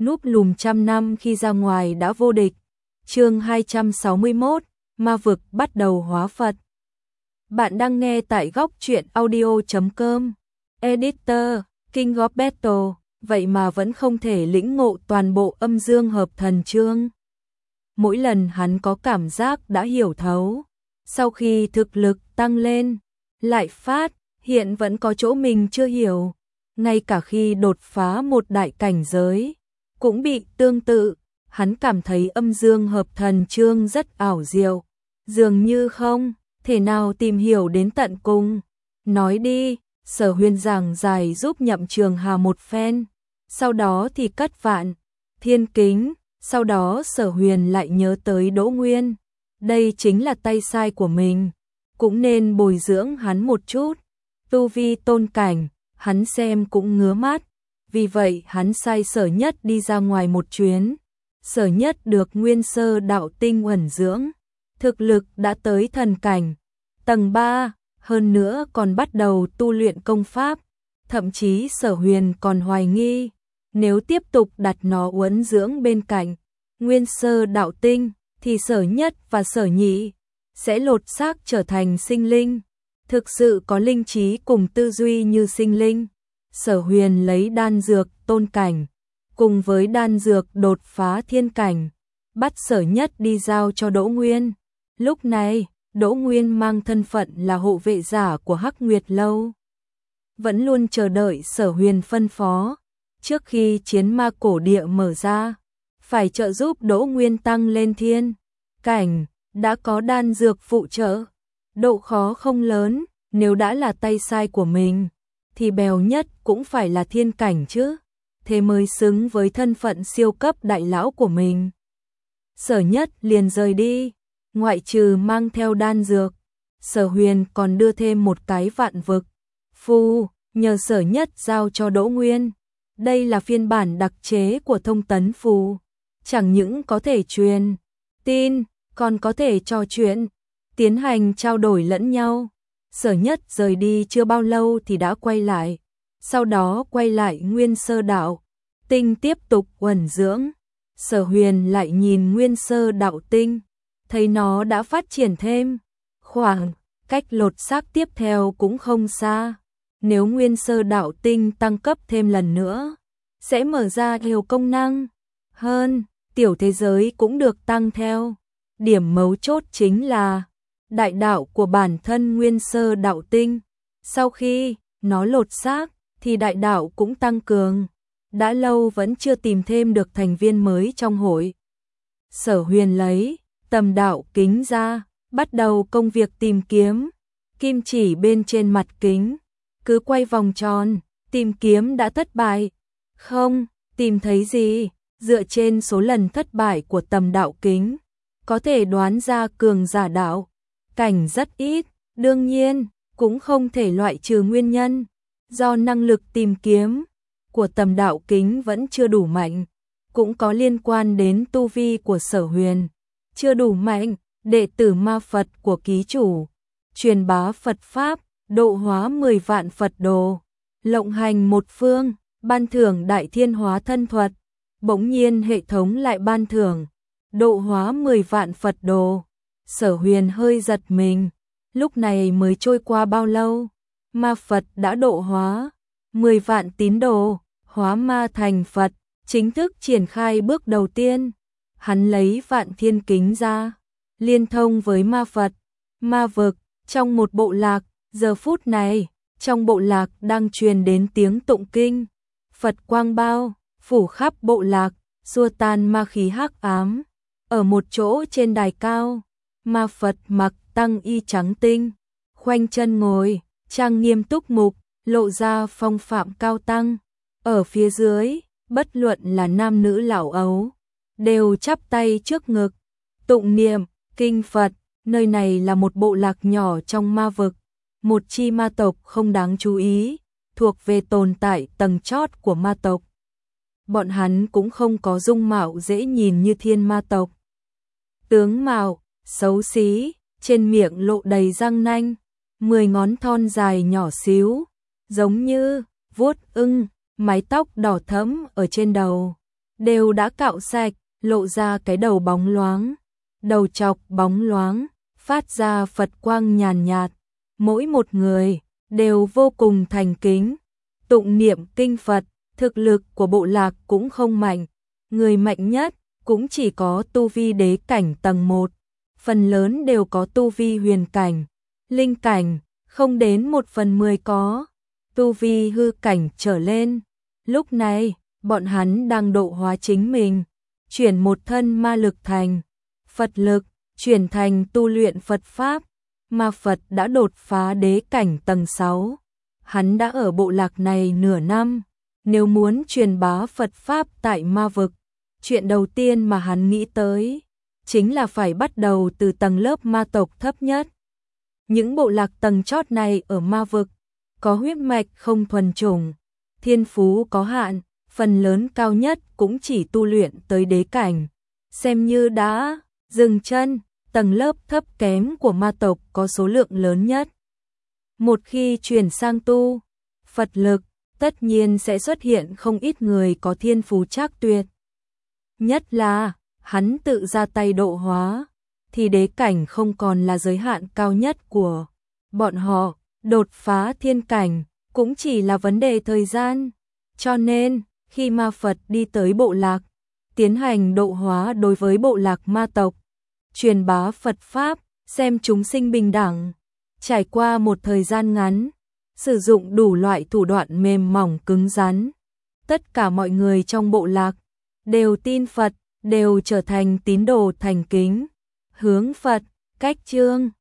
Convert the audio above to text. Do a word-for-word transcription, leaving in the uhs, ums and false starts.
núp lùm trăm năm khi ra ngoài đã vô địch. Chương hai trăm sáu mươi mốt, ma vực bắt đầu hóa Phật. Bạn đang nghe tại góc truyện audio chấm com. Editor, King of Battle, vậy mà vẫn không thể lĩnh ngộ toàn bộ âm dương hợp thần chương. Mỗi lần hắn có cảm giác đã hiểu thấu, sau khi thực lực tăng lên, lại phát, hiện vẫn có chỗ mình chưa hiểu. Ngay cả khi đột phá một đại cảnh giới, cũng bị tương tự, hắn cảm thấy âm dương hợp thần chương rất ảo diệu, dường như không thể nào tìm hiểu đến tận cùng. Nói đi, Sở Huyền giảng giải giúp Nhậm Trường Hà một phen, sau đó thì cất Vạn Thiên Kính, sau đó Sở Huyền lại nhớ tới Đỗ Nguyên. Đây chính là tay sai của mình, cũng nên bồi dưỡng hắn một chút. Tu vi tôn cảnh, hắn xem cũng ngứa mắt, vì vậy hắn sai Sở Nhất đi ra ngoài một chuyến. Sở Nhất được Nguyên Sơ đạo tinh ẩn dưỡng, thực lực đã tới thần cảnh tầng ba, hơn nữa còn bắt đầu tu luyện công pháp. Thậm chí Sở Huyền còn hoài nghi, nếu tiếp tục đặt nó uốn dưỡng bên cạnh Nguyên Sơ đạo tinh, thì Sở Nhất và Sở Nhị sẽ lột xác trở thành sinh linh, thực sự có linh trí cùng tư duy như sinh linh. Sở Huyền lấy đan dược tôn cảnh, cùng với đan dược đột phá thiên cảnh, bắt Sở Nhất đi giao cho Đỗ Nguyên. Lúc này, Đỗ Nguyên mang thân phận là hộ vệ giả của Hắc Nguyệt Lâu, vẫn luôn chờ đợi Sở Huyền phân phó. Trước khi chiến ma cổ địa mở ra, phải trợ giúp Đỗ Nguyên tăng lên thiên cảnh, đã có đan dược phụ trợ, độ khó không lớn. Nếu đã là tay sai của mình, thì bèo nhất cũng phải là thiên cảnh chứ, thế mới xứng với thân phận siêu cấp đại lão của mình. Sở Nhất liền rời đi, ngoại trừ mang theo đan dược, Sở Huyền còn đưa thêm một cái vạn vực phù, nhờ Sở Nhất giao cho Đỗ Nguyên. Đây là phiên bản đặc chế của thông tấn phù, chẳng những có thể truyền tin, còn có thể trò chuyện, tiến hành trao đổi lẫn nhau. Sở Nhất rời đi chưa bao lâu thì đã quay lại, sau đó quay lại Nguyên Sơ đạo tinh tiếp tục uẩn dưỡng. Sở Huyền lại nhìn Nguyên Sơ đạo tinh, thấy nó đã phát triển thêm, khoảng cách lột xác tiếp theo cũng không xa. Nếu Nguyên Sơ đạo tinh tăng cấp thêm lần nữa, sẽ mở ra nhiều công năng hơn, tiểu thế giới cũng được tăng theo. Điểm mấu chốt chính là đại đạo của bản thân Nguyên Sơ đạo tinh, sau khi nó lột xác thì đại đạo cũng tăng cường. Đã lâu vẫn chưa tìm thêm được thành viên mới trong hội. Sở Huyền lấy tầm đạo kính ra, bắt đầu công việc tìm kiếm. Kim chỉ bên trên mặt kính cứ quay vòng tròn, tìm kiếm đã thất bại, không tìm thấy gì. Dựa trên số lần thất bại của tầm đạo kính, có thể đoán ra cường giả đạo cảnh rất ít. Đương nhiên, cũng không thể loại trừ nguyên nhân do năng lực tìm kiếm của tầm đạo kính vẫn chưa đủ mạnh, cũng có liên quan đến tu vi của Sở Huyền chưa đủ mạnh. Đệ tử ma Phật của ký chủ, truyền bá Phật Pháp, độ hóa mười vạn Phật đồ, lộng hành một phương, ban thưởng đại thiên hóa thân thuật. Bỗng nhiên hệ thống lại ban thưởng độ hóa mười vạn Phật đồ. Sở Huyền hơi giật mình, lúc này mới trôi qua bao lâu, ma Phật đã độ hóa mười vạn tín đồ, hóa ma thành Phật, chính thức triển khai bước đầu tiên. Hắn lấy Vạn Thiên Kính ra, liên thông với ma Phật, ma vực, trong một bộ lạc. Giờ phút này, trong bộ lạc đang truyền đến tiếng tụng kinh, Phật quang bao phủ khắp bộ lạc, xua tan ma khí hắc ám. Ở một chỗ trên đài cao, ma Phật mặc tăng y trắng tinh, khoanh chân ngồi, trang nghiêm túc mục, lộ ra phong phạm cao tăng. Ở phía dưới, bất luận là nam nữ lão ấu, đều chắp tay trước ngực, tụng niệm kinh Phật. Nơi này là một bộ lạc nhỏ trong ma vực, một chi ma tộc không đáng chú ý, thuộc về tồn tại tầng chót của ma tộc. Bọn hắn cũng không có dung mạo dễ nhìn như thiên ma tộc. Tướng mạo xấu xí, trên miệng lộ đầy răng nanh, mười ngón thon dài nhỏ xíu, giống như vuốt ưng, mái tóc đỏ thẫm ở trên đầu, đều đã cạo sạch, lộ ra cái đầu bóng loáng, đầu chọc bóng loáng, phát ra Phật quang nhàn nhạt. Mỗi một người đều vô cùng thành kính, tụng niệm kinh Phật. Thực lực của bộ lạc cũng không mạnh, người mạnh nhất cũng chỉ có tu vi đế cảnh tầng một, phần lớn đều có tu vi huyền cảnh, linh cảnh, không đến một phần mười có tu vi hư cảnh trở lên. Lúc này, bọn hắn đang độ hóa chính mình, chuyển một thân ma lực thành Phật lực, chuyển thành tu luyện Phật Pháp, mà Phật đã đột phá đế cảnh tầng sáu. Hắn đã ở bộ lạc này nửa năm, nếu muốn truyền bá Phật Pháp tại ma vực, chuyện đầu tiên mà hắn nghĩ tới chính là phải bắt đầu từ tầng lớp ma tộc thấp nhất. Những bộ lạc tầng chót này ở ma vực có huyết mạch không thuần chủng, thiên phú có hạn, phần lớn cao nhất cũng chỉ tu luyện tới đế cảnh, xem như đã dừng chân. Tầng lớp thấp kém của ma tộc có số lượng lớn nhất. Một khi chuyển sang tu Phật lực, tất nhiên sẽ xuất hiện không ít người có thiên phú trác tuyệt. Nhất là, hắn tự ra tay độ hóa, thì đế cảnh không còn là giới hạn cao nhất của bọn họ, đột phá thiên cảnh cũng chỉ là vấn đề thời gian. Cho nên, khi ma Phật đi tới bộ lạc, tiến hành độ hóa đối với bộ lạc ma tộc, truyền bá Phật Pháp, xem chúng sinh bình đẳng, trải qua một thời gian ngắn, sử dụng đủ loại thủ đoạn mềm mỏng cứng rắn. Tất cả mọi người trong bộ lạc đều tin Phật, đều trở thành tín đồ thành kính, hướng Phật, cách chương.